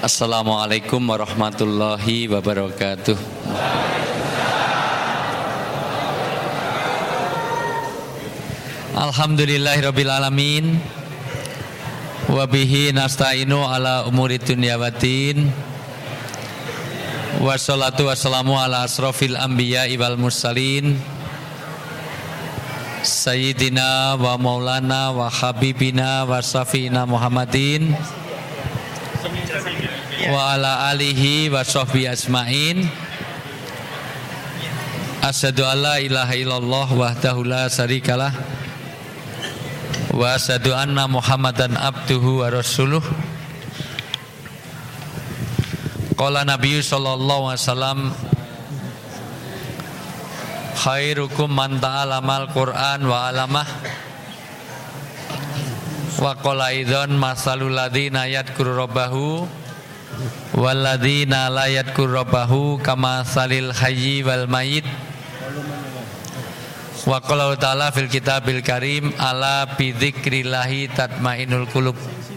Assalamualaikum warahmatullahi wabarakatuh. Alhamdulillahirabbil alamin. Wa bihi nasta'inu ala umuri dunya waddin. Wassalatu wassalamu ala asrofil anbiya'i wal mursalin. Sayyidina wa maulana wa habibina wa syafi'ina Muhammadin wa ala alihi wa sahbihi asma'in. Asyhadu an la ilaha illallah wahdahu la syarikalah wa asyhadu anna Muhammadan abduhu wa rasuluh. Qala Nabi sallallahu alaihi wasallam, khairukum man ta'alamal Qur'an wa alamah. Wa qala idzan masalul ladzina yadhkuru rabbahu wal ladzina la yadhkuru rabbahu kama salil hayyi wal mayyit. Wa qala ta'ala fil kitabil karim ala bi dzikrillahi tatmainul qulub.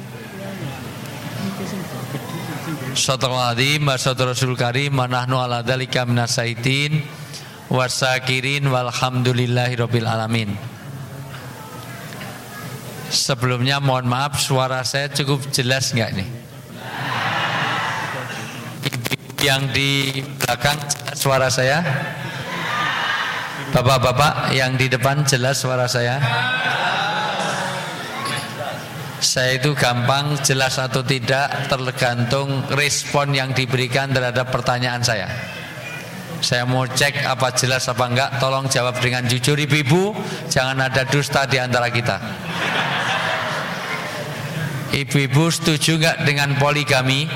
Shadaqal adzim wa shadaqar rasul karim wa nahnu ala dzalika minas syaitin wasakirin walhamdulillahi rabbil alamin. Sebelumnya mohon maaf, suara saya cukup jelas enggak nih? Yang di belakang suara saya? Bapak-bapak yang di depan jelas suara saya? Saya itu gampang jelas atau tidak tergantung respon yang diberikan terhadap pertanyaan saya. Saya mau cek apa jelas apa enggak. Tolong jawab dengan jujur ibu-ibu. Jangan ada dusta di antara kita. Ibu-ibu setuju enggak dengan poligami?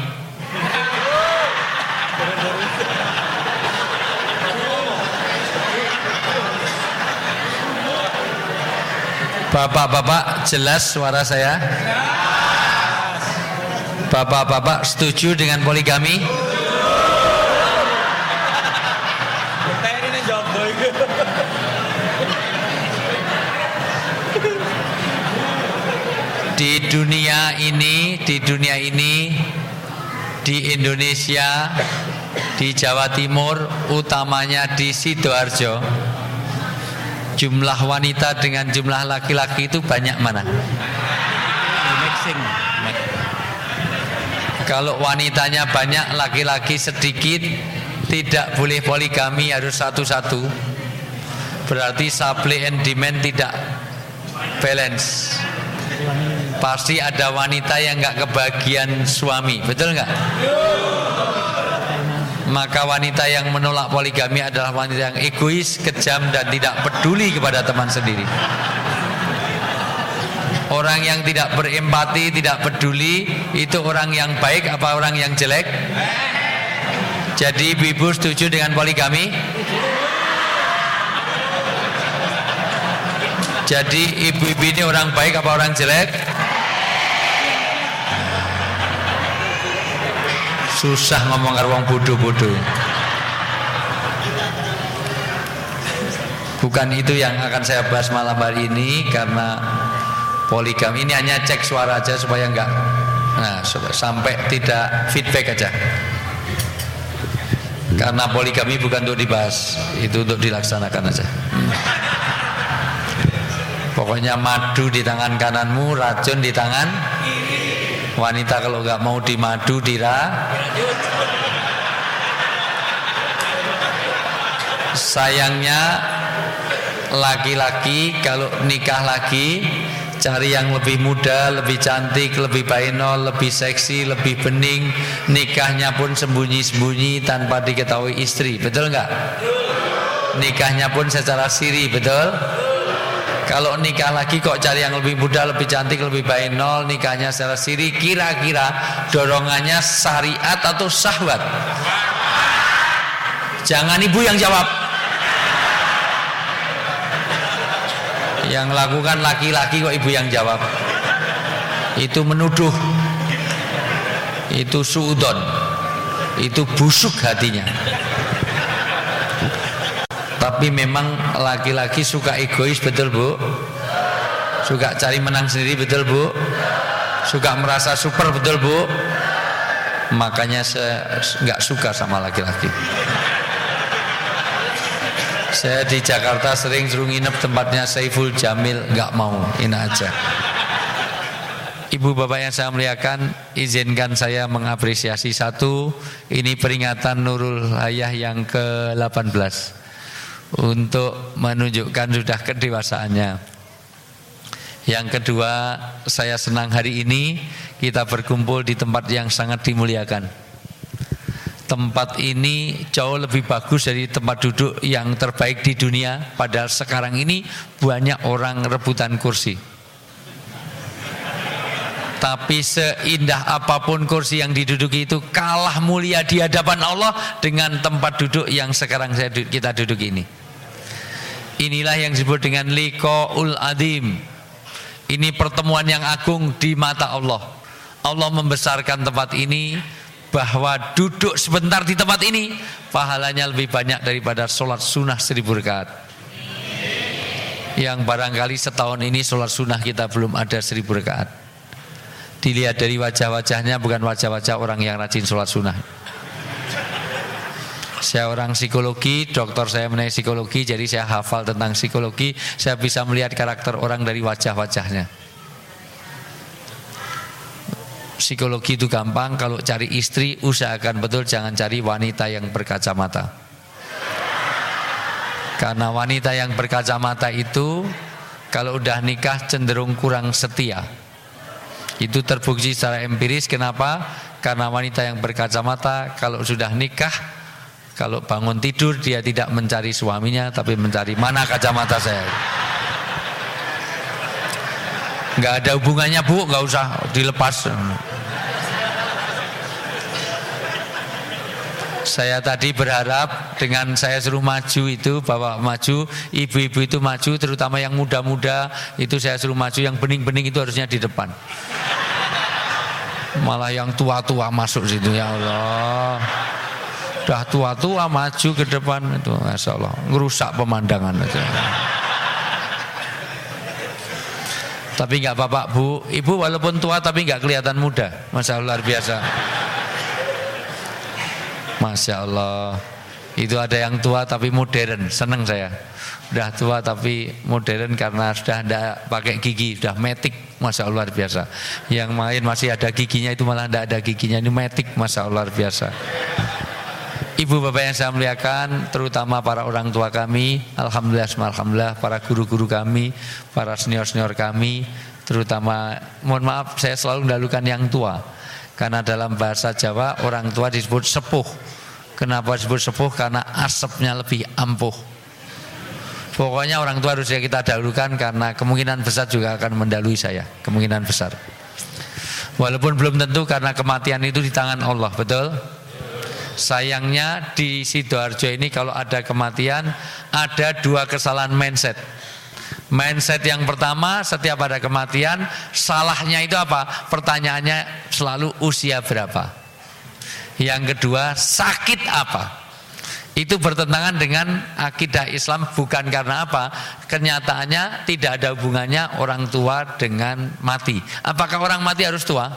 Bapak-bapak jelas suara saya? Bapak-bapak setuju dengan poligami? Di dunia ini, di Indonesia, di Jawa Timur, utamanya di Sidoarjo, jumlah wanita dengan jumlah laki-laki itu banyak mana? Kalau wanitanya banyak, laki-laki sedikit, tidak boleh poligami, harus satu-satu. Berarti supply and demand tidak balance. Pasti ada wanita yang nggak kebagian suami, betul nggak? Maka wanita yang menolak poligami adalah wanita yang egois, kejam, dan tidak peduli kepada teman sendiri. Orang yang tidak berempati, tidak peduli, itu orang yang baik apa orang yang jelek? Jadi ibu setuju dengan poligami? Jadi ibu-ibu ini orang baik apa orang jelek? Susah ngomong karo wong bodoh-bodoh. Bukan itu yang akan saya bahas malam hari ini, karena poligami ini hanya cek suara aja supaya enggak, sampai tidak feedback aja. Karena poligami bukan untuk dibahas, itu untuk dilaksanakan aja. Pokoknya madu di tangan kananmu, racun di tangan wanita. Kalau nggak mau dimadu sayangnya laki-laki kalau nikah lagi cari yang lebih muda, lebih cantik, lebih bainol, lebih seksi, lebih bening. Nikahnya pun sembunyi-sembunyi tanpa diketahui istri, betul nggak? Nikahnya pun secara siri, betul? Kalau nikah lagi kok cari yang lebih muda, lebih cantik, lebih bainol, nikahnya secara siri, kira-kira dorongannya syariat atau syahwat? Jangan ibu yang jawab. Yang lakukan laki-laki kok ibu yang jawab. Itu menuduh. Itu suudon. Itu busuk hatinya. Tapi memang laki-laki suka egois, betul Bu? Suka cari menang sendiri, betul Bu? Suka merasa super, betul Bu? Makanya saya nggak suka sama laki-laki. Saya di Jakarta sering suruh nginep tempatnya Saiful Jamil, nggak mau, ini aja. Ibu bapak yang saya muliakan, izinkan saya mengapresiasi satu, ini peringatan Nurul Hayah yang ke-18 untuk menunjukkan sudah kedewasaannya. Yang kedua, saya senang hari ini kita berkumpul di tempat yang sangat dimuliakan. Tempat ini jauh lebih bagus dari tempat duduk yang terbaik di dunia. Padahal sekarang ini banyak orang rebutan kursi. Tapi seindah apapun kursi yang diduduki itu kalah mulia di hadapan Allah dengan tempat duduk yang sekarang kita duduk ini. Inilah yang disebut dengan liqaul adzim. Ini pertemuan yang agung di mata Allah. Allah membesarkan tempat ini, bahwa duduk sebentar di tempat ini pahalanya lebih banyak daripada sholat sunnah 1000 rakaat. Yang barangkali setahun ini sholat sunnah kita belum ada 1000 rakaat. Dilihat dari wajah-wajahnya, bukan wajah-wajah orang yang rajin sholat sunnah. Saya orang psikologi, doktor saya mengenai psikologi, jadi saya hafal tentang psikologi. Saya bisa melihat karakter orang dari wajah-wajahnya. Psikologi itu gampang, kalau cari istri usahakan betul jangan cari wanita yang berkacamata. Karena wanita yang berkacamata itu kalau udah nikah cenderung kurang setia. Itu terbukti secara empiris. Kenapa? Karena wanita yang berkacamata kalau sudah nikah, kalau bangun tidur dia tidak mencari suaminya, tapi mencari mana kacamata saya. Nggak ada hubungannya bu, nggak usah dilepas. Saya tadi berharap dengan saya suruh maju itu, bawa maju, ibu-ibu itu maju, terutama yang muda-muda itu saya suruh maju, yang bening-bening itu harusnya di depan. Malah yang tua-tua masuk situ, ya Allah. Udah tua-tua maju ke depan itu, Masya Allah, ngerusak pemandangan aja. Tapi nggak apa-apa bu, ibu walaupun tua tapi nggak kelihatan muda, Masya Allah, luar biasa. Masya Allah. Itu ada yang tua tapi modern, seneng saya. Udah tua tapi modern karena sudah tidak pakai gigi, sudah metik, Masya Allah, luar biasa. Yang lain masih ada giginya, itu malah tidak ada giginya, ini metik, Masya Allah, luar biasa. Ibu bapak yang saya muliakan, terutama para orang tua kami, alhamdulillah, para guru-guru kami, para senior-senior kami, terutama, mohon maaf saya selalu mendahulukan yang tua, karena dalam bahasa Jawa orang tua disebut sepuh. Kenapa disebut sepuh? Karena asapnya lebih ampuh. Pokoknya orang tua harusnya kita dahulukan, karena kemungkinan besar juga akan mendahului saya, kemungkinan besar. Walaupun belum tentu, karena kematian itu di tangan Allah, betul? Sayangnya di Sidoarjo ini kalau ada kematian ada dua kesalahan mindset. Mindset yang pertama, setiap ada kematian salahnya itu apa? Pertanyaannya selalu usia berapa. Yang kedua, sakit apa? Itu bertentangan dengan akidah Islam, bukan karena apa? Kenyataannya tidak ada hubungannya orang tua dengan mati. Apakah orang mati harus tua?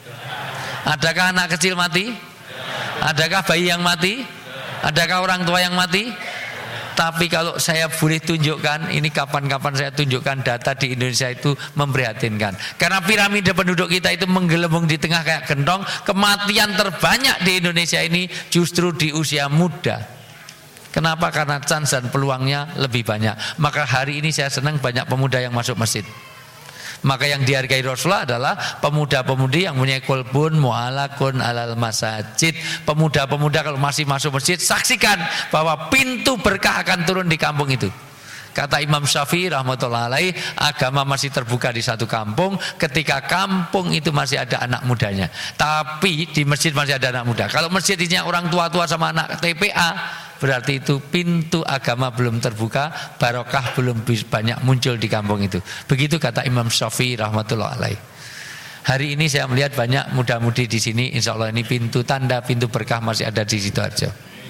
Adakah anak kecil mati? Adakah bayi yang mati? Adakah orang tua yang mati? Tapi kalau saya boleh tunjukkan, ini kapan-kapan saya tunjukkan data di Indonesia itu memprihatinkan. Karena piramida penduduk kita itu menggelembung di tengah kayak gentong. Kematian terbanyak di Indonesia ini justru di usia muda. Kenapa? Karena chance dan peluangnya lebih banyak. Maka hari ini saya senang banyak pemuda yang masuk masjid. Maka yang dihargai Rasulullah adalah pemuda-pemudi yang punya kolbun mu'alakun alal masajid. Pemuda-pemuda kalau masih masuk masjid, saksikan bahwa pintu berkah akan turun di kampung itu. Kata Imam Syafi'i rahmatullah alaih, agama masih terbuka di satu kampung ketika kampung itu masih ada anak mudanya. Tapi di masjid masih ada anak muda. Kalau masjid isinya orang tua-tua sama anak TPA, berarti itu pintu agama belum terbuka, barokah belum banyak muncul di kampung itu. Begitu kata Imam Syafi'i rahmatullah alaih. Hari ini saya melihat banyak muda-mudi di sini, insya Allah ini pintu tanda, pintu berkah masih ada di Sidoarjo.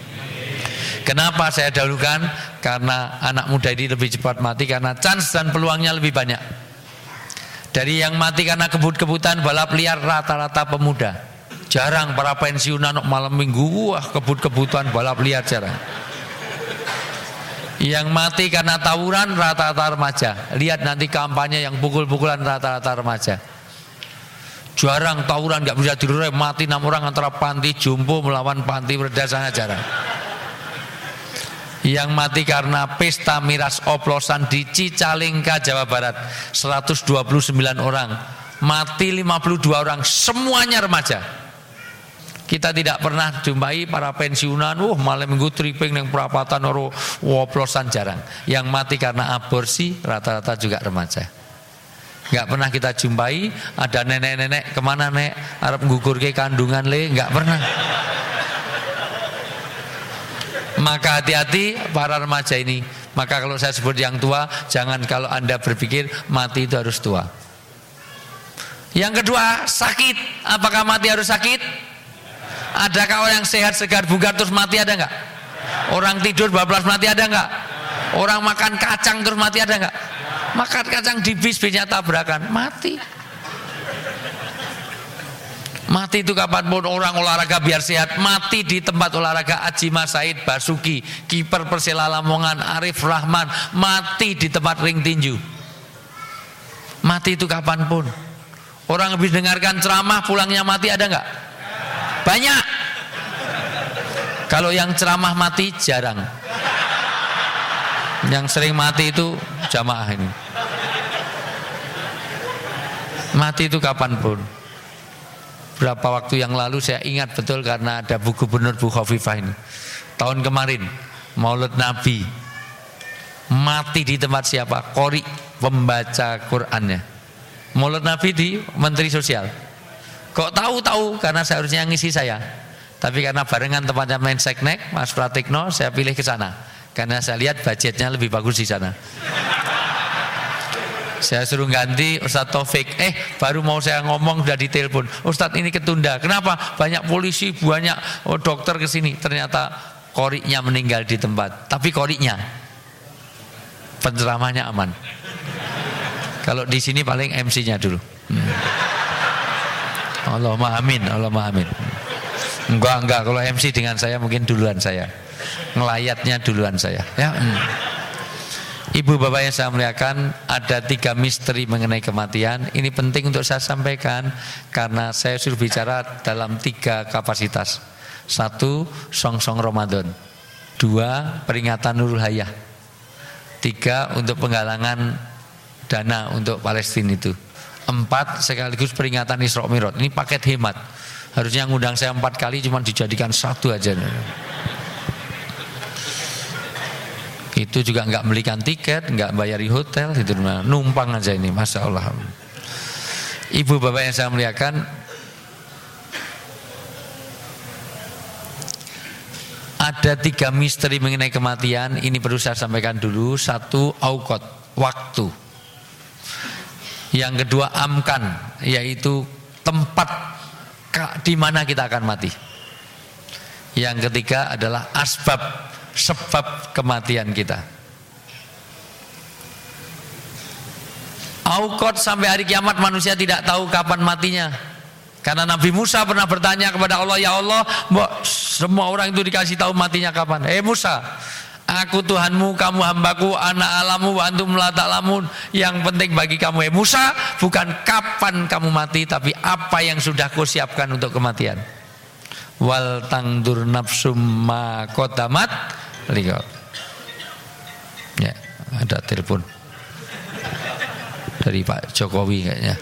Kenapa saya dahulukan? Karena anak muda ini lebih cepat mati karena chance dan peluangnya lebih banyak. Dari yang mati karena kebut-kebutan balap liar rata-rata pemuda. Jarang para pensiunan malam minggu kebut-kebutan balap liar, jarang. Yang mati karena tawuran rata-rata remaja. Lihat nanti kampanye yang pukul-pukulan rata-rata remaja. Jarang tawuran nggak bisa direm, mati 6 orang antara panti jompo melawan panti Werda, sangat jarang. Yang mati karena pesta miras oplosan di Cicalengka, Jawa Barat, 129 orang. Mati 52 orang, semuanya remaja. Kita tidak pernah jumpai para pensiunan, malam minggu tripping yang perapatan oplosan, jarang. Yang mati karena aborsi rata-rata juga remaja. Nggak pernah kita jumpai ada nenek-nenek kemana nek arep nggugurke kandungan le, nggak pernah. Maka hati-hati para remaja ini. Maka kalau saya sebut yang tua, jangan kalau Anda berpikir mati itu harus tua. Yang kedua, sakit. Apakah mati harus sakit? Adakah orang yang sehat, segar, bugar terus mati, ada nggak? Orang tidur bablas mati, ada nggak? Orang makan kacang terus mati, ada nggak? Makan kacang di bis-bisnya tabrakan, mati. Mati itu kapanpun. Orang olahraga biar sehat, mati di tempat olahraga. Ajima Said Basuki, kiper Persela Lamongan, Arif Rahman, mati di tempat ring tinju. Mati itu kapanpun. Orang habis dengarkan ceramah pulangnya mati, ada nggak? Banyak. Kalau yang ceramah mati jarang. Yang sering mati itu jamaah ini. Mati itu kapanpun. Berapa waktu yang lalu saya ingat betul karena ada Bu Gubernur Bu Khofifah ini. Tahun kemarin Maulid Nabi, mati di tempat siapa? Qori, pembaca Qur'annya. Maulid Nabi di Menteri Sosial. Kok tahu karena seharusnya ngisi saya. Tapi karena barengan tempatnya Menseknek Mas Pratikno, saya pilih ke sana. Karena saya lihat budgetnya lebih bagus di sana. Saya suruh ganti Ustadz Taufik. Baru mau saya ngomong udah ditelepon. Ustadz ini ketunda. Kenapa? Banyak polisi, banyak dokter kesini. Ternyata qori'nya meninggal di tempat. Tapi qori'nya, penceramahnya aman. Kalau di sini paling MC-nya dulu. Allahumma amin, Allahumma amin. Enggak. Kalau MC dengan saya mungkin duluan saya. Ngelayatnya duluan saya. Ya. Ibu bapak yang saya muliakan, ada 3 misteri mengenai kematian. Ini penting untuk saya sampaikan karena saya sudah bicara dalam 3 kapasitas. 1, song-song Ramadan. 2, peringatan Nurul Hayah. 3, untuk penggalangan dana untuk Palestina itu. 4, sekaligus peringatan Isra Mi'raj. Ini paket hemat. Harusnya ngundang saya 4 kali, cuma dijadikan 1 aja. Itu juga nggak belikan tiket, nggak bayari hotel, gitu, numpang aja ini, masya Allah. Ibu bapak yang saya muliakan, ada 3 misteri mengenai kematian. Ini perlu saya sampaikan dulu. 1, auqat, waktu. Yang kedua, amkan, yaitu tempat di mana kita akan mati. Yang ketiga adalah asbab, sebab kematian kita. Auqat, sampai hari kiamat manusia tidak tahu kapan matinya. Karena Nabi Musa pernah bertanya kepada Allah, ya Allah, semua orang itu dikasih tahu matinya kapan. Musa, aku Tuhanmu, kamu hambaku, ana alamu wa antum la ta'lamun. Yang penting bagi kamu Musa, bukan kapan kamu mati, tapi apa yang sudah kau siapkan untuk kematian. Wal tangdur nafsum ma qaddamat lihat. Ya, ada telepon dari Pak Jokowi kayaknya.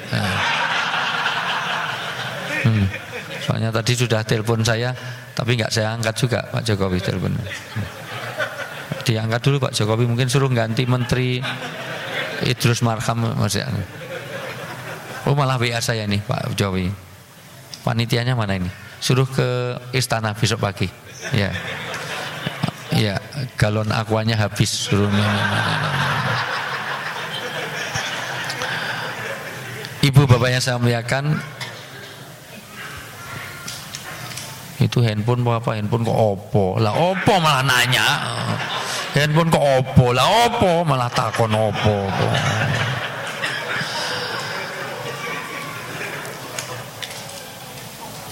Soalnya tadi sudah telepon saya, tapi nggak saya angkat juga Pak Jokowi telepon. Diangkat dulu Pak Jokowi, mungkin suruh ganti Menteri Idrus Marham maksudnya. Malah WA saya nih Pak Jokowi. Panitianya mana ini? Suruh ke istana besok pagi. Ya. Ya, galon aquanya habis, suruh. Ibu bapaknya saya muliakan, itu handphone apa? Handphone kok opo? Lah opo malah nanya. Handphone kok opo? Lah opo malah takon opo?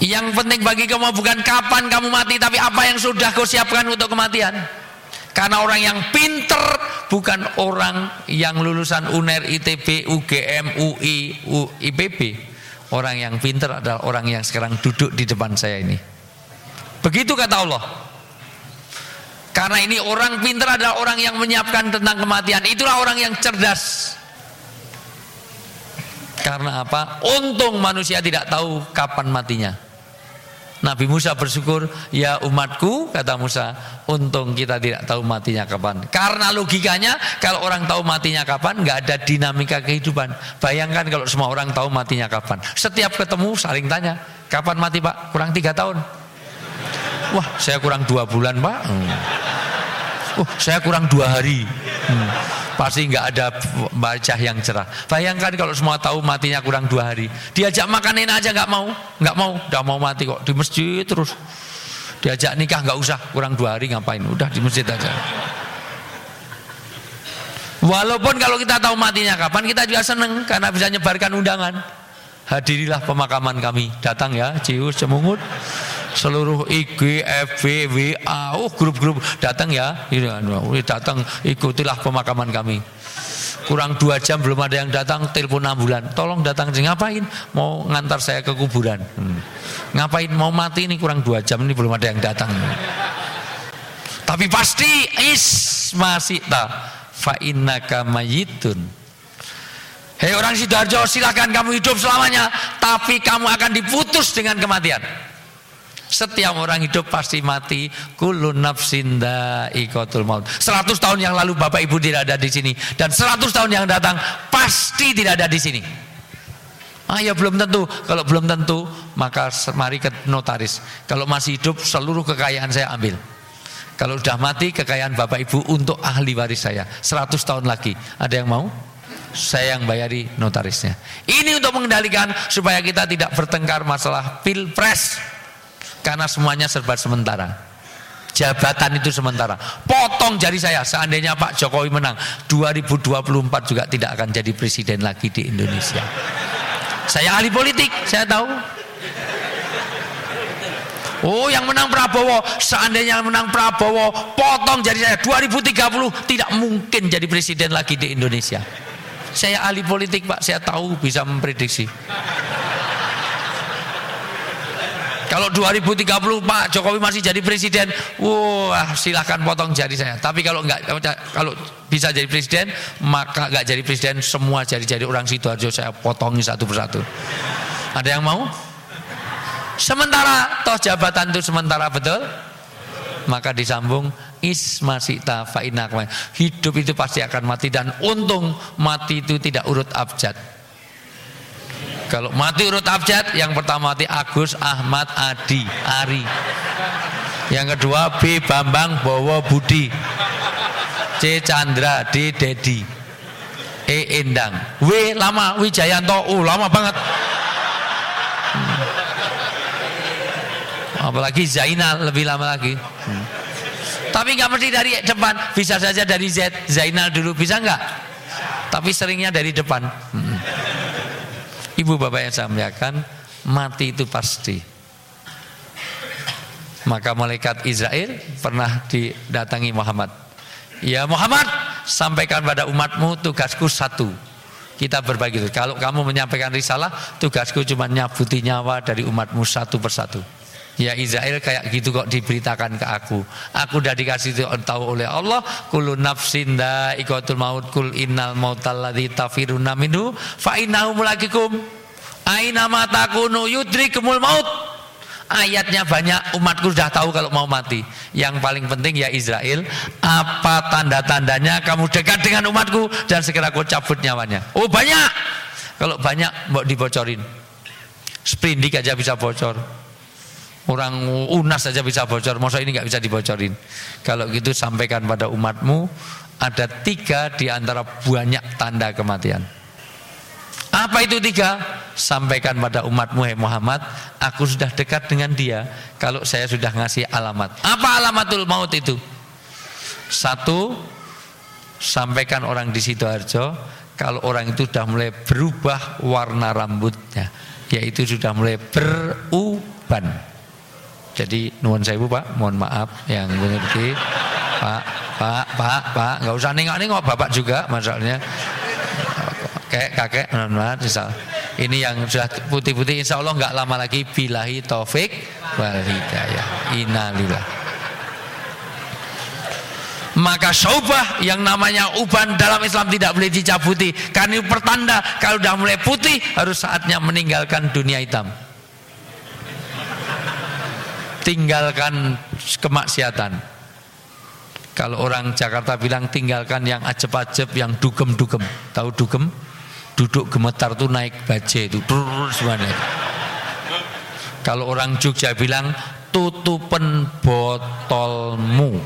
Yang penting bagi kamu bukan kapan kamu mati, tapi apa yang sudah kau siapkan untuk kematian. Karena orang yang pinter bukan orang yang lulusan UNER, ITB, UGM, UI, IPB. Orang yang pinter adalah orang yang sekarang duduk di depan saya ini. Begitu kata Allah. Karena ini orang pinter adalah orang yang menyiapkan tentang kematian. Itulah orang yang cerdas. Karena apa? Untung manusia tidak tahu kapan matinya. Nabi Musa bersyukur, ya umatku, kata Musa, untung kita tidak tahu matinya kapan. Karena logikanya kalau orang tahu matinya kapan, nggak ada dinamika kehidupan. Bayangkan kalau semua orang tahu matinya kapan. Setiap ketemu saling tanya, kapan mati Pak? Kurang 3 tahun. Wah, saya kurang 2 bulan Pak. Saya kurang 2 hari. Pasti nggak ada wajah yang cerah. Bayangkan kalau semua tahu matinya kurang 2 hari. Diajak makan enak aja nggak mau, udah mau mati kok di masjid terus. Diajak nikah nggak usah, kurang 2 hari ngapain? Udah di masjid aja. Walaupun kalau kita tahu matinya kapan, kita juga seneng karena bisa nyebarkan undangan. Hadirilah pemakaman kami, datang ya, Cius, Cemungut. Seluruh IG, FB, WA, grup-grup datang ya, datang ikutilah pemakaman kami. Kurang 2 jam belum ada yang datang, telepon ambulan, tolong datang. Ngapain? Mau ngantar saya ke kuburan. Ngapain? Mau mati ini, kurang 2 jam ini belum ada yang datang. Tapi pasti masita fa innaka mayitun. Hei orang Sidoarjo, silakan kamu hidup selamanya, tapi kamu akan diputus dengan kematian. Setiap orang hidup pasti mati. Kullu nafsin dha'iqatul maut. 100 tahun yang lalu Bapak Ibu tidak ada di sini, dan 100 tahun yang datang pasti tidak ada di sini. Ya belum tentu. Kalau belum tentu, maka mari ke notaris. Kalau masih hidup, seluruh kekayaan saya ambil. Kalau sudah mati, kekayaan Bapak Ibu untuk ahli waris saya. 100 tahun lagi. Ada yang mau? Saya yang bayari notarisnya. Ini untuk mengendalikan supaya kita tidak bertengkar masalah pilpres. Karena semuanya serba sementara. Jabatan itu sementara. Potong jari saya, seandainya Pak Jokowi menang 2024 juga tidak akan jadi presiden lagi di Indonesia. Saya ahli politik, saya tahu. Yang menang Prabowo, seandainya menang Prabowo, potong jari saya, 2030 tidak mungkin jadi presiden lagi di Indonesia. Saya ahli politik Pak, saya tahu, bisa memprediksi. Kalau 2030 Pak Jokowi masih jadi presiden, silahkan potong jari saya. Tapi kalau bisa jadi presiden, maka nggak jadi presiden, semua jari-jari orang Sidoarjo saya potongi satu persatu. Ada yang mau? Sementara, toh jabatan itu sementara, betul? Maka disambung, masita fa innaka. Hidup itu pasti akan mati, dan untung mati itu tidak urut abjad. Kalau mati urut abjad, yang pertama mati Agus, Ahmad, Adi, Ari. Yang kedua B, Bambang, Bowo, Budi. C, Chandra, D, Dedi. E, Endang. W, lama, Wijayanto. Lama banget. Apalagi Zainal, lebih lama lagi. Tapi nggak mesti dari depan, bisa saja dari Z. Zainal dulu, bisa nggak? Tapi seringnya dari depan. Ibu bapak yang saya muliakan, mati itu pasti. Maka malaikat Israel pernah didatangi Muhammad. Ya Muhammad, sampaikan pada umatmu tugasku 1. Kita berbagi. Kalau kamu menyampaikan risalah, tugasku cuma nyabuti nyawa dari umatmu 1 persatu. Ya Israel, kayak gitu kok diberitakan ke aku. Aku udah dikasih tahu oleh Allah, kullu nafsin dha'iqatul maut, kul innal mautal ladzi tafiruna minhu fa innahu mulaqikum aina ma takunu yudrikumul maut. Ayatnya banyak, umatku sudah tahu kalau mau mati. Yang paling penting ya Israel, apa tanda-tandanya kamu dekat dengan umatku dan segera kau cabut nyawanya. Banyak. Kalau banyak mau dibocorin. Sprindik aja bisa bocor. Orang UNAS saja bisa bocor, masa ini nggak bisa dibocorin. Kalau gitu sampaikan pada umatmu, ada 3 di antara banyak tanda kematian. Apa itu 3? Sampaikan pada umatmu, hai Muhammad, aku sudah dekat dengan dia kalau saya sudah ngasih alamat. Apa alamatul maut itu? 1, sampaikan orang di Sidoarjo kalau orang itu sudah mulai berubah warna rambutnya, yaitu sudah mulai berubah. uban. Jadi nuwun sewu Pak, mohon maaf yang mengerti. Pak, nggak usah nengok-nengok Bapak juga masalahnya. Kakek, mohon maaf, misal. Ini yang sudah putih-putih, insya Allah nggak lama lagi. Billahi taufik wal hidayah. Innalillah. Maka syaubah yang namanya uban dalam Islam tidak boleh dicabuti. Karena itu pertanda kalau sudah mulai putih harus saatnya meninggalkan dunia hitam. Tinggalkan kemaksiatan. Kalau orang Jakarta bilang tinggalkan yang ajeb-ajeb, yang dugem-dugem. Tahu dugem? Duduk gemetar tuh naik bajai itu terus mana. Kalau orang Jogja bilang tutupen botolmu.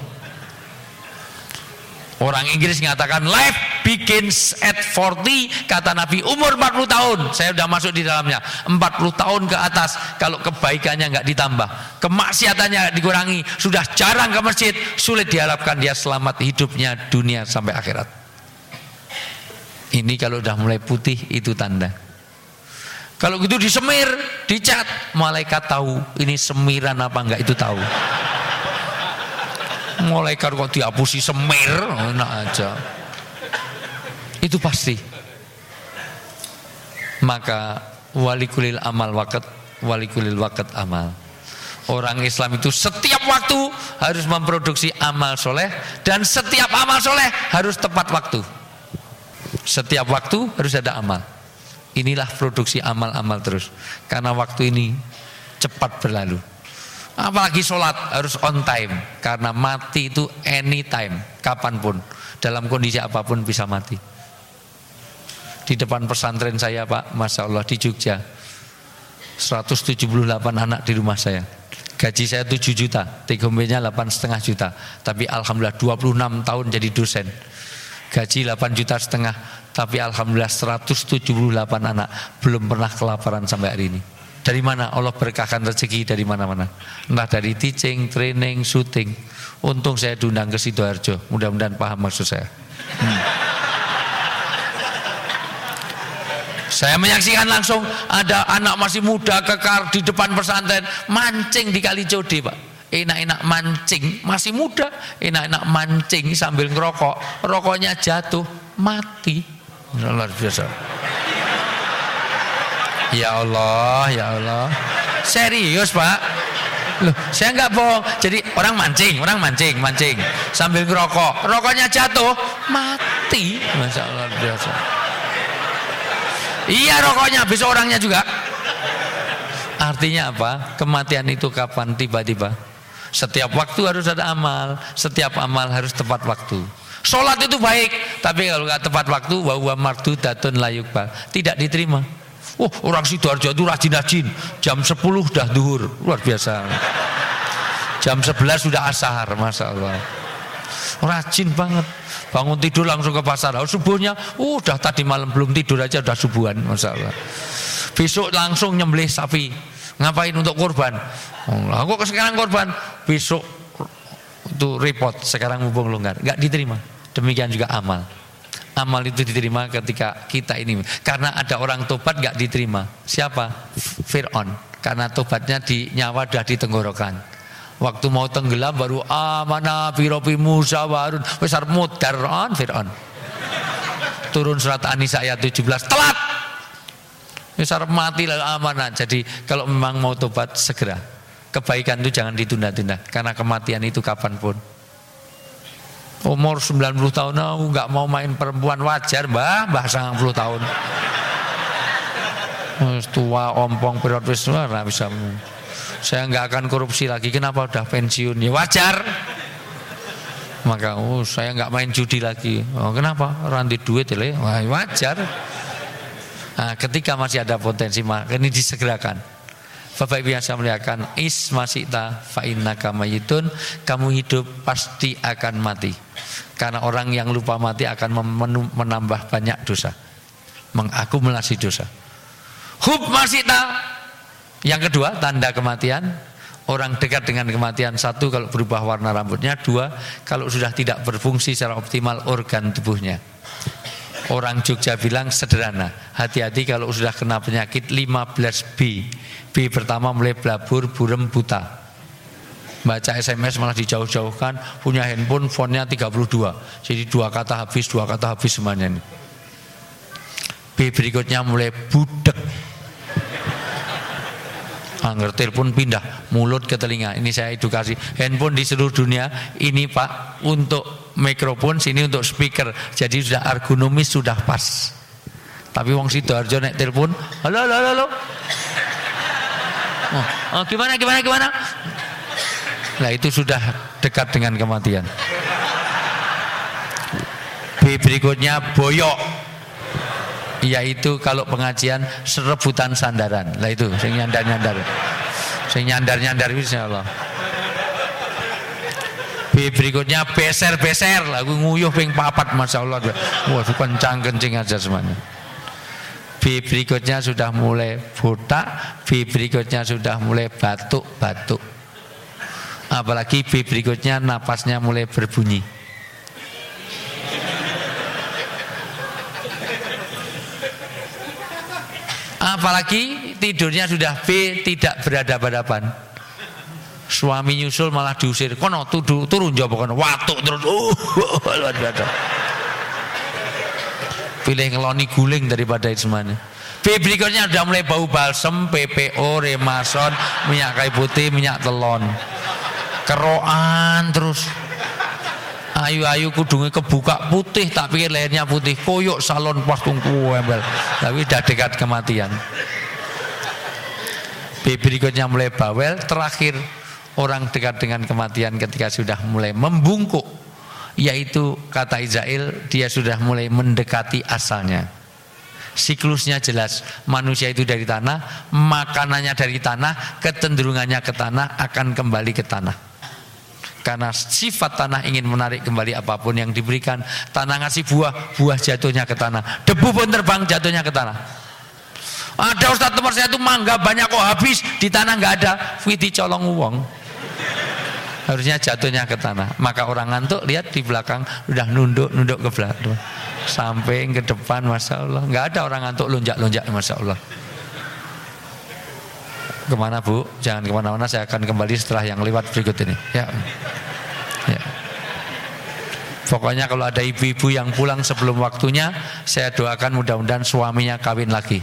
Orang Inggris mengatakan life begins at 40, kata Nabi umur 40 tahun. Saya sudah masuk di dalamnya. 40 tahun ke atas kalau kebaikannya enggak ditambah, kemaksiatannya dikurangi, sudah jarang ke masjid, sulit diharapkan dia selamat hidupnya dunia sampai akhirat. Ini kalau sudah mulai putih itu tanda. Kalau gitu disemir, dicat, malaikat tahu ini semiran apa enggak itu tahu. Malaikat kok dihapusi semir, enak aja. Itu pasti. Maka walikulil amal waqt, walikulil waqt amal. Orang Islam itu setiap waktu harus memproduksi amal soleh, dan setiap amal soleh harus tepat waktu. Setiap waktu harus ada amal. Inilah produksi amal-amal terus. Karena waktu ini cepat berlalu. Apalagi sholat harus on time. Karena mati itu anytime, kapanpun, dalam kondisi apapun bisa mati. Di depan pesantren saya Pak, Masya Allah di Jogja, 178 anak di rumah saya. Gaji saya 7 juta, take home nya 8,5 juta. Tapi Alhamdulillah 26 tahun jadi dosen. Gaji 8,5 juta, tapi Alhamdulillah 178 anak belum pernah kelaparan sampai hari ini. Dari mana? Allah berkahkan rezeki dari mana-mana. Entah dari teaching, training, syuting. Untung saya diundang ke Sidoarjo. Mudah-mudahan paham maksud saya. Saya menyaksikan langsung ada anak masih muda kekar di depan pesantren mancing di Kali Code Pak. Enak-enak mancing, masih muda, enak-enak mancing sambil ngerokok. Rokoknya jatuh, mati. Luar biasa. Ya Allah, ya Allah. Serius Pak. Loh, saya enggak bohong. Jadi orang mancing sambil ngerokok. Rokoknya jatuh, mati. Masya Allah biasa. Iya rokoknya, besok orangnya juga. Artinya apa? Kematian itu kapan? Tiba-tiba. Setiap waktu harus ada amal. Setiap amal harus tepat waktu. Sholat itu baik, tapi kalau enggak tepat waktu, wa huwa mardudatun la yuqbal, tidak diterima. Orang Sidoarjo itu rajin-rajin. Jam 10 sudah duhur, luar biasa. Jam 11 sudah ashar, Masya Allah. Rajin banget. Bangun tidur langsung ke pasar. Subuhnya, udah tadi malam belum tidur aja udah subuhan, Masya Allah. Besok langsung nyembelih sapi. Ngapain? Untuk korban. Kok sekarang korban? Besok itu repot. Sekarang mumpung longgar, nggak diterima. Demikian juga amal. Amal itu diterima ketika kita ini. Karena ada orang tobat gak diterima. Siapa? Fir'aun. Karena tobatnya di nyawa sudah di tenggorokan. Waktu mau tenggelam baru amanah bi rabbi Musa wa Harun. Besar mudarron Fir'aun. Turun surat An-Nisa ayat 17. Telat. Besar mati lalu amanah. Jadi kalau memang mau tobat segera. Kebaikan itu jangan ditunda-tunda. Karena kematian itu kapanpun. Umur 90 tahun aku nggak mau main perempuan, wajar mbah 90 tahun. Tua ompong period wis ora bisa. Saya nggak akan korupsi lagi. Kenapa udah pensiun? Ya wajar. Maka saya nggak main judi lagi. Kenapa? Ranti duit ya, wajar. Nah, ketika masih ada potensi maka ini disegerakan. Bapak Ibu yang saya muliakan, ismasita fa innaka mayitun, kamu hidup pasti akan mati. Karena orang yang lupa mati akan menambah banyak dosa, mengakumulasi dosa. Hub masita, yang kedua tanda kematian. Orang dekat dengan kematian, satu kalau berubah warna rambutnya, dua kalau sudah tidak berfungsi secara optimal organ tubuhnya. Orang Jogja bilang sederhana. Hati-hati kalau sudah kena penyakit 15 B. B pertama mulai blabur, burem, buta. Baca SMS malah dijauh-jauhkan. Punya handphone fontnya 32. Jadi 2 kata habis semuanya ini. B berikutnya mulai budek. Angger telepon pindah mulut ke telinga. Ini saya edukasi. Handphone di seluruh dunia ini Pak untuk mikrofon, sini untuk speaker. Jadi sudah ergonomis, sudah pas. Tapi wong Sidoarjo nek telepon, halo. Oh, gimana? Nah itu sudah dekat dengan kematian. B berikutnya boyok. Yaitu kalau pengajian serebutan sandaran. Lah itu sing nyandar-nyandar. Sing nyandar-nyandar insyaallah. B berikutnya beser-beser. Lah nguyuh ping 4 masyaallah. Wah, kencang-kencing aja semuanya. B berikutnya sudah mulai botak, B berikutnya sudah mulai batuk-batuk. Apalagi B berikutnya napasnya mulai berbunyi. Apalagi tidurnya sudah B, tidak berhadapan-hadapan. Suami nyusul malah diusir. Kono turun jawab kono. Watuk terus. Luar biasa. Pilih ngeloni guling daripada itu semuanya. B berikutnya sudah mulai bau balsem, PPO, Remason, minyak kayu putih, minyak telon. Keroan terus. Ayu-ayu kudungnya kebuka putih, tak pikir lehernya putih. Koyok salon pas tungku embel. Tapi sudah dekat kematian. B berikutnya mulai bawel. Terakhir orang dekat dengan kematian ketika sudah mulai membungkuk. Yaitu kata Izail, dia sudah mulai mendekati asalnya. Siklusnya jelas. Manusia itu dari tanah, makanannya dari tanah, kecenderungannya ke tanah, akan kembali ke tanah. Karena sifat tanah ingin menarik kembali apapun yang diberikan. Tanah ngasih buah, buah jatuhnya ke tanah. Debu pun terbang, jatuhnya ke tanah. Ada Ustaz tempat saya itu mangga banyak kok habis, di tanah nggak ada. Witi colong uang. Harusnya jatuhnya ke tanah. Maka orang ngantuk lihat di belakang udah nunduk ke belakang, sampai ke depan, masya Allah. Nggak ada orang ngantuk lonjak, masya Allah. Kemana Bu? Jangan kemana-mana, saya akan kembali setelah yang lewat berikut ini. Ya. Pokoknya kalau ada ibu-ibu yang pulang sebelum waktunya, saya doakan mudah-mudahan suaminya kawin lagi.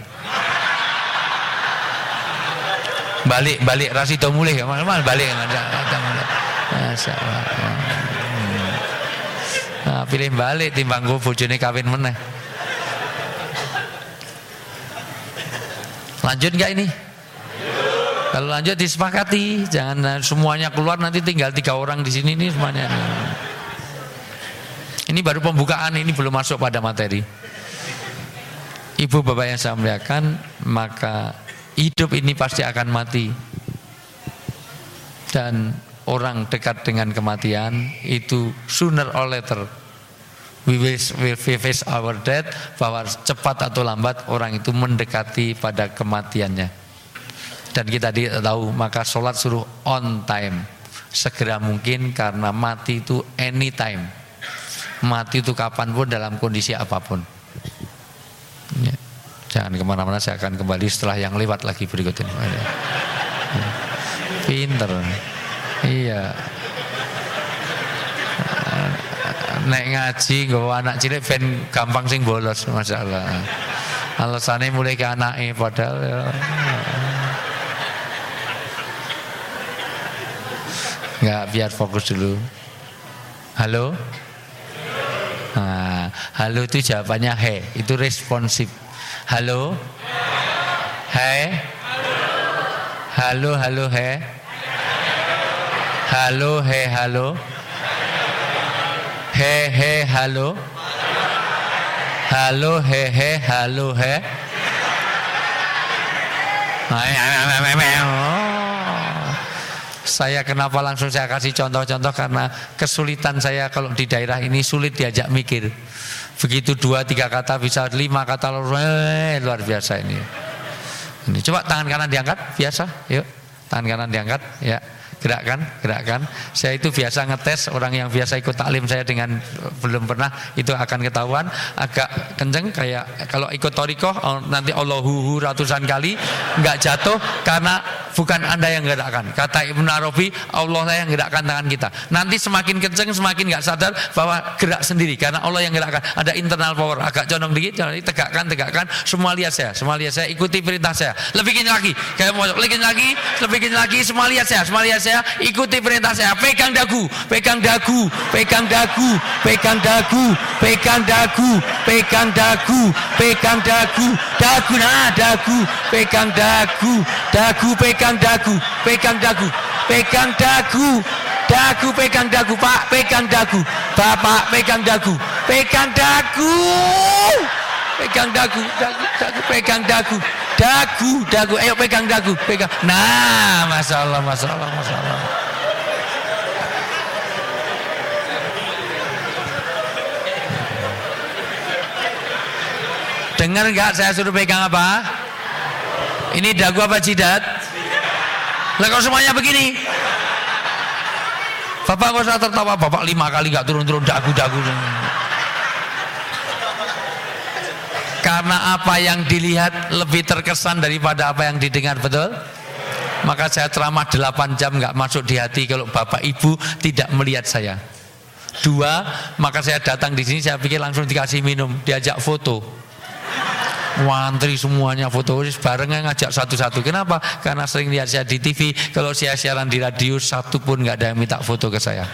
Balik Rasido mulih, balik. Masya Allah. Nah, pilih balik timbang gue bojone kawin meneh. Lanjut nggak ini? Kalau lanjut disepakati, jangan semuanya keluar nanti tinggal 3 orang di sini nih semuanya. Ini baru pembukaan, ini belum masuk pada materi. Ibu bapak yang saya muliakan, maka hidup ini pasti akan mati. Dan orang dekat dengan kematian itu sooner or later we will face our death, bahwa cepat atau lambat orang itu mendekati pada kematiannya. Dan kita tahu, maka sholat suruh on time, segera mungkin, karena mati itu anytime. Mati itu kapanpun, dalam kondisi apapun. Ya. Jangan kemana-mana, saya akan kembali setelah yang lewat lagi berikut ini. Pinter. Iya. Nek ngaji nggawa anak cilik ben gampang sing bolos, masyaallah. Alasane mulai ke anake padahal ya. Enggak, biar fokus dulu. Halo? Nah, halo itu jawabannya he, itu responsif. Halo? He? Halo he? Halo he halo? He halo? Halo he halo he? Saya kenapa langsung saya kasih contoh-contoh, karena kesulitan saya kalau di daerah ini sulit diajak mikir. Begitu 2-3 kata bisa 5 kata luar biasa ini. Coba tangan kanan diangkat, biasa. Yuk, tangan kanan diangkat, ya. Gerakkan. Saya itu biasa ngetes orang yang biasa ikut taklim saya dengan belum pernah, itu akan ketahuan agak kenceng. Kayak kalau ikut thariqah nanti Allahu ratusan kali nggak jatuh karena bukan Anda yang gerakkan. Kata Ibnu Arabi, Allah yang gerakkan tangan kita. Nanti semakin kenceng semakin nggak sadar bahwa gerak sendiri karena Allah yang gerakkan. Ada internal power, agak condong dikit, tegakkan. Semua lihat saya, ikuti perintah saya. Lebih lagi, kayak mau lebih lagi, semua lihat saya, ikuti perintah saya. Pegang dagu, Pak, pegang dagu, Bapak pegang dagu, dagu, ayo pegang dagu. Nah, masya Allah. Dengar nggak saya suruh pegang apa? Ini dagu apa jidat? Lah kalau semuanya begini, Bapak nggak usah tertawa. Bapak 5 kali nggak turun dagu. Karena apa yang dilihat lebih terkesan daripada apa yang didengar, betul? Maka saya ceramah 8 jam nggak masuk di hati kalau Bapak Ibu tidak melihat saya. 2, maka saya datang di sini saya pikir langsung dikasih minum, diajak foto. Wantri semuanya foto barengnya, ngajak satu-satu. Kenapa? Karena sering lihat saya di TV. Kalau saya siaran di radio, satu pun nggak ada yang minta foto ke saya.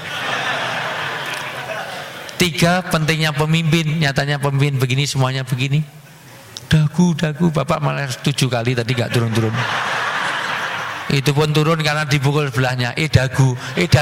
3, pentingnya pemimpin. Nyatanya pemimpin begini, semuanya begini. Dagu. Bapak malah 7 kali tadi nggak turun. Itu pun turun karena dipukul sebelahnya. Dagu.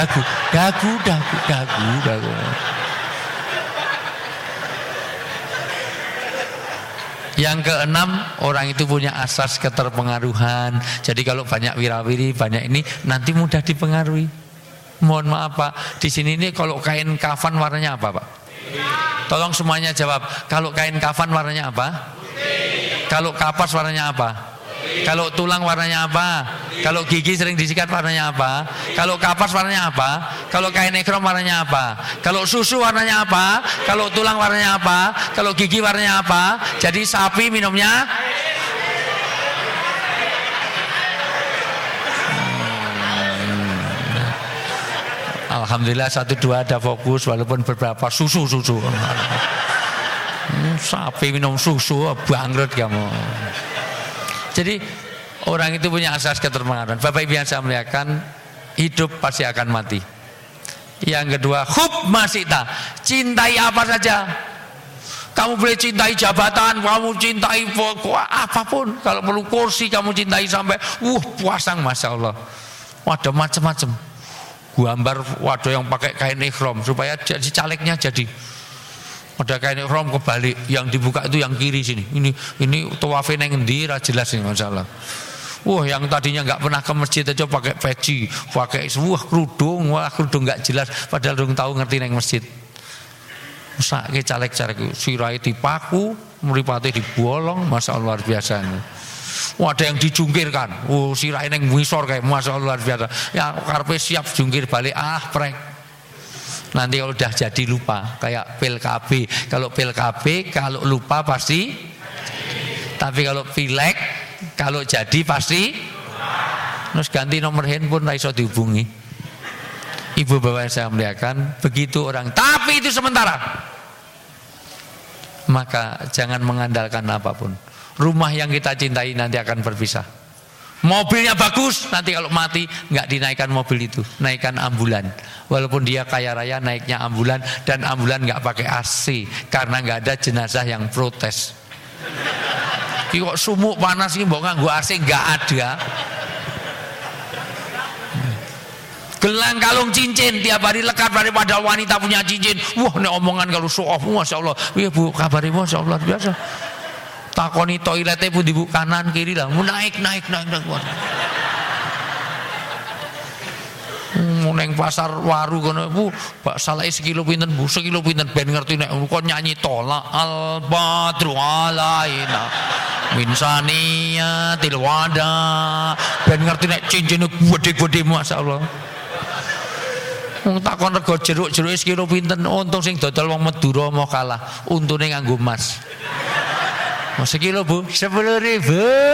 Yang ke-6, orang itu punya asas keterpengaruhan. Jadi kalau banyak wirawiri, banyak ini, nanti mudah dipengaruhi. Mohon maaf Pak, di sini ini kalau kain kafan warnanya apa Pak? Tolong semuanya jawab. Kalau kain kafan warnanya apa? Kalau kapas warnanya apa? Kalau tulang warnanya apa? Kalau gigi sering disikat warnanya apa? Kalau kapas warnanya apa? Kalau kain ekrom warnanya apa? Kalau susu warnanya apa? Kalau tulang warnanya apa? Kalau gigi warnanya apa? Jadi sapi minumnya Alhamdulillah 1-2 ada fokus walaupun beberapa susu. Sapi minum susu bangkrut kamu. Jadi orang itu punya asas keterpengaruhan. Bapak Ibu yang saya muliakan, hidup pasti akan mati. Yang kedua, hub masita, cintai apa saja. Kamu boleh cintai jabatan, kamu cintai apapun. Kalau perlu kursi kamu cintai sampai puasang, masya Allah. Waduh macam-macam. Gambar waduh yang pakai kain ikhram supaya jadi calegnya jadi. Ada kain ihram kebalik, yang dibuka itu yang kiri sini. Ini tawafin yang ngendi ra jelas ini masalah. Yang tadinya nggak pernah ke masjid aja pakai peci, pakai kerudung nggak jelas padahal dong tahu ngerti neng masjid. Sakit caleg-caleg sirai dipaku, mripate dibolong, masya Allah luar biasa. Ada yang dijungkirkan, sirai neng ngisor kayak masya Allah luar biasa. Ya karepe siap jungkir balik, prek. Nanti kalau udah jadi lupa, kayak pil KB. Kalau pil KB kalau lupa pasti. Tapi kalau pilek kalau jadi pasti. Terus ganti nomor handphone ra iso dihubungi. Ibu bapak yang saya muliakan, begitu orang. Tapi itu sementara. Maka jangan mengandalkan apapun. Rumah yang kita cintai nanti akan berpisah. Mobilnya bagus, nanti kalau mati nggak dinaikkan mobil itu, naikkan ambulan. Walaupun dia kaya raya naiknya ambulan, dan ambulan nggak pakai AC karena nggak ada jenazah yang protes. Kok sumuk panas ini mbok nganggo AC, nggak ada. Gelang kalung cincin tiap hari lekat daripada wanita punya cincin. Ini omongan kalau show off, masya Allah. Iya Bu, kabarnya masya Allah biasa. Takoni toiletnya pun dibuka kanan kiri lah, naik. Neng pasar waru kono Bu, bak salai sekilo pinten Bu, sekilo pinten ben ngerti nek kok nyanyi tola al badru alaina min saniyatil wada ben ngerti nek cincin gede-gede masyaallah. Wong takon rego jeruk-jeruk sekilo pinten, untung sing dodol wong Madura mau kalah, untune nganggo emas. Mas sekilo Bu, 10.000.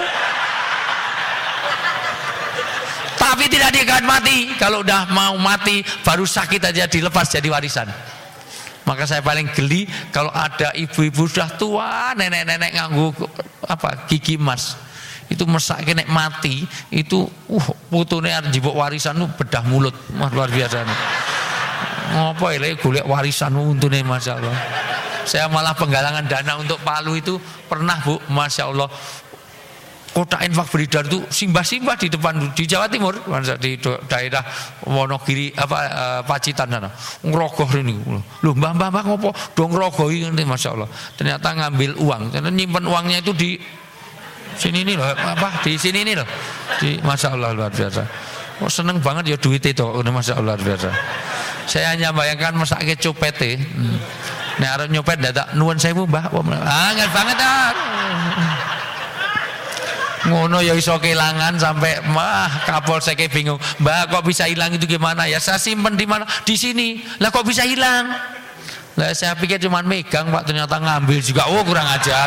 Tapi tidak akan mati. Kalau udah mau mati, baru sakit aja dilepas jadi warisan. Maka saya paling geli kalau ada ibu-ibu sudah tua, nenek-nenek nganggo gigi emas. Itu mesak nek mati, itu putune arep njibuk warisan bedah mulut. Luar biasa. Ngopo ya golek warisan untune masyaallah. Saya malah penggalangan dana untuk Palu itu pernah Bu, masyaallah. Kotak infak beredar itu simbah-simbah di depan di Jawa Timur, di daerah Wonogiri Pacitan sana. Ngerogoh ini. Loh mbah ngopo? Dong ngerogoh ini masyaallah. Ternyata ngambil uang. Ternyata nyimpen uangnya itu di sini ini loh, di sini ini loh. Di masyaallah luar biasa. Oh, seneng banget ya duit itu, udah masyaallah luar biasa. Saya hanya bayangkan masake copete. Nek arep nyopet dadak nuwun sewu Mbah. Angel banget ah. Ngono ya iso kehilangan sampai Kapolsek bingung. Mbak kok bisa hilang itu gimana? Ya saya simpen di mana? Di sini. Lah kok bisa hilang? Lah saya pikir cuma megang Pak, ternyata ngambil juga. Oh kurang ajar.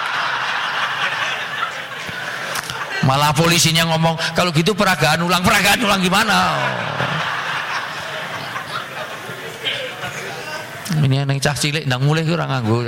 Malah polisinya ngomong kalau gitu peragaan ulang gimana? Ini yang cah cilik ndang mulai kurang nganggo.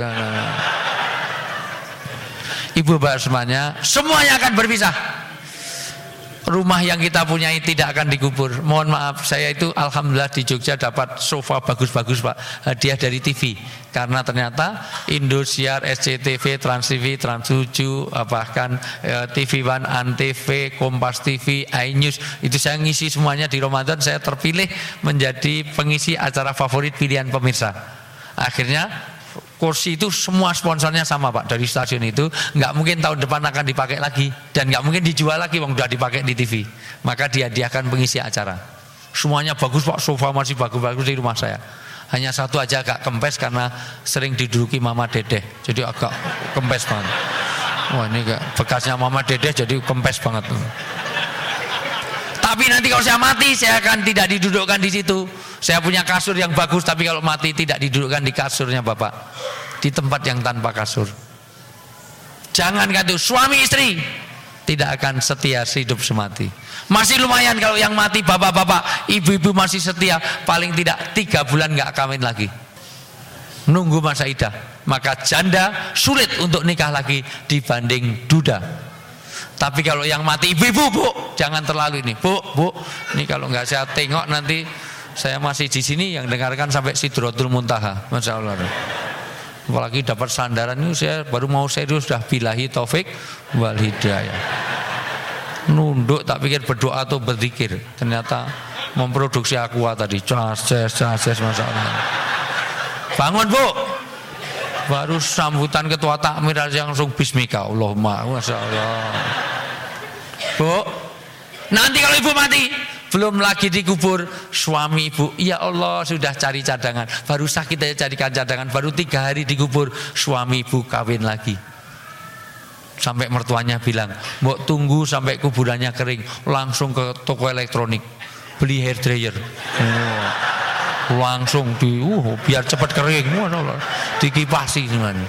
Ibu bapak semuanya akan berpisah. Rumah yang kita punyai tidak akan dikubur. Mohon maaf, saya itu alhamdulillah di Jogja dapat sofa bagus-bagus Pak, hadiah dari TV. Karena ternyata Indosiar, SCTV, Trans TV, Trans 7, bahkan TV One, Antv, Kompas TV, iNews, itu saya ngisi semuanya di Ramadan. Saya terpilih menjadi pengisi acara favorit pilihan pemirsa. Akhirnya kursi itu semua sponsornya sama Pak, dari stasiun itu nggak mungkin tahun depan akan dipakai lagi dan nggak mungkin dijual lagi wong udah dipakai di TV. Maka dihadiahkan pengisi acara. Semuanya bagus Pak, sofa masih bagus-bagus di rumah saya. Hanya satu aja agak kempes karena sering diduduki Mama Dedeh, jadi agak kempes banget. Wah ini bekasnya Mama Dedeh jadi kempes banget. Tapi nanti kalau saya mati, saya akan tidak didudukkan di situ. Saya punya kasur yang bagus, tapi kalau mati tidak didudukkan di kasurnya Bapak, di tempat yang tanpa kasur. Jangan kata suami istri tidak akan setia hidup semati. Masih lumayan kalau yang mati bapak-bapak, ibu-ibu masih setia, paling tidak 3 bulan nggak kawin lagi, nunggu masa idah. Maka janda sulit untuk nikah lagi dibanding duda. Tapi kalau yang mati ibu-ibu Bu, jangan terlalu ini Bu, ini kalau nggak saya tengok nanti saya masih di sini yang dengarkan sampai Sidratul Muntaha, masya Allah. Apalagi dapat sandaran ini saya baru mau serius sudah billahi taufik wal hidayah. Nunduk tak pikir berdoa atau berzikir, ternyata memproduksi aqua tadi. Cases masya Allah. Bangun Bu. Baru sambutan ketua takmir aja langsung bismika Allahumma, masya Allah. Bu, nanti kalau ibu mati belum lagi dikubur suami ibu, ya Allah sudah cari cadangan, baru sakit aja carikan cadangan, baru 3 hari dikubur suami ibu kawin lagi. Sampai mertuanya bilang, mbok tunggu sampai kuburannya kering, langsung ke toko elektronik beli hair dryer. Langsung biar cepat kering, dikipasi semuanya.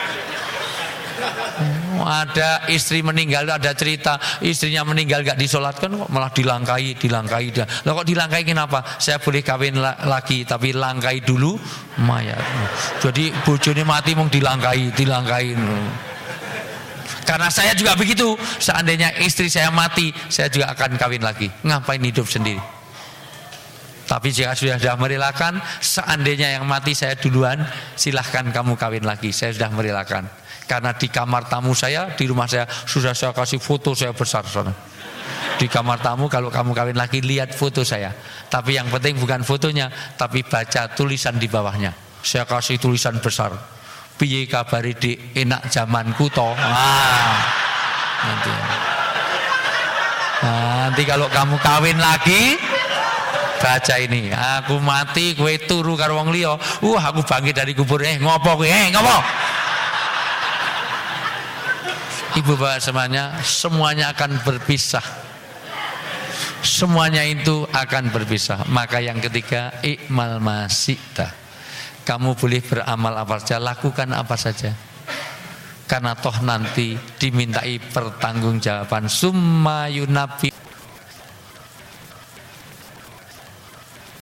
Ada istri meninggal, ada cerita istrinya meninggal gak disolatkan kok malah dilangkai. Lah kok dilangkai kenapa? Saya boleh kawin lagi tapi langkai dulu mayat. Jadi bojone mati mung dilangkai. Karena saya juga begitu. Seandainya istri saya mati, saya juga akan kawin lagi. Ngapain hidup sendiri? Tapi jika sudah merelakan, seandainya yang mati saya duluan, silahkan kamu kawin lagi. Saya sudah merelakan. Karena di kamar tamu saya, di rumah saya sudah saya kasih foto saya besar sana. Di kamar tamu kalau kamu kawin lagi lihat foto saya. Tapi yang penting bukan fotonya, tapi baca tulisan di bawahnya. Saya kasih tulisan besar. Piye kabari Dik, enak zamanku toh. Nanti kalau kamu kawin lagi, baca ini. Aku mati, kowe turu karo wong liya. Aku bangkit dari kubur. Ngopo kowe? Ngopo? Ibu bapak semuanya akan berpisah. semuanya itu akan berpisah. Maka yang ketiga, ikmal masita. Kamu boleh beramal apa saja, lakukan apa saja. Karena toh nanti dimintai pertanggungjawaban. Summa yunabi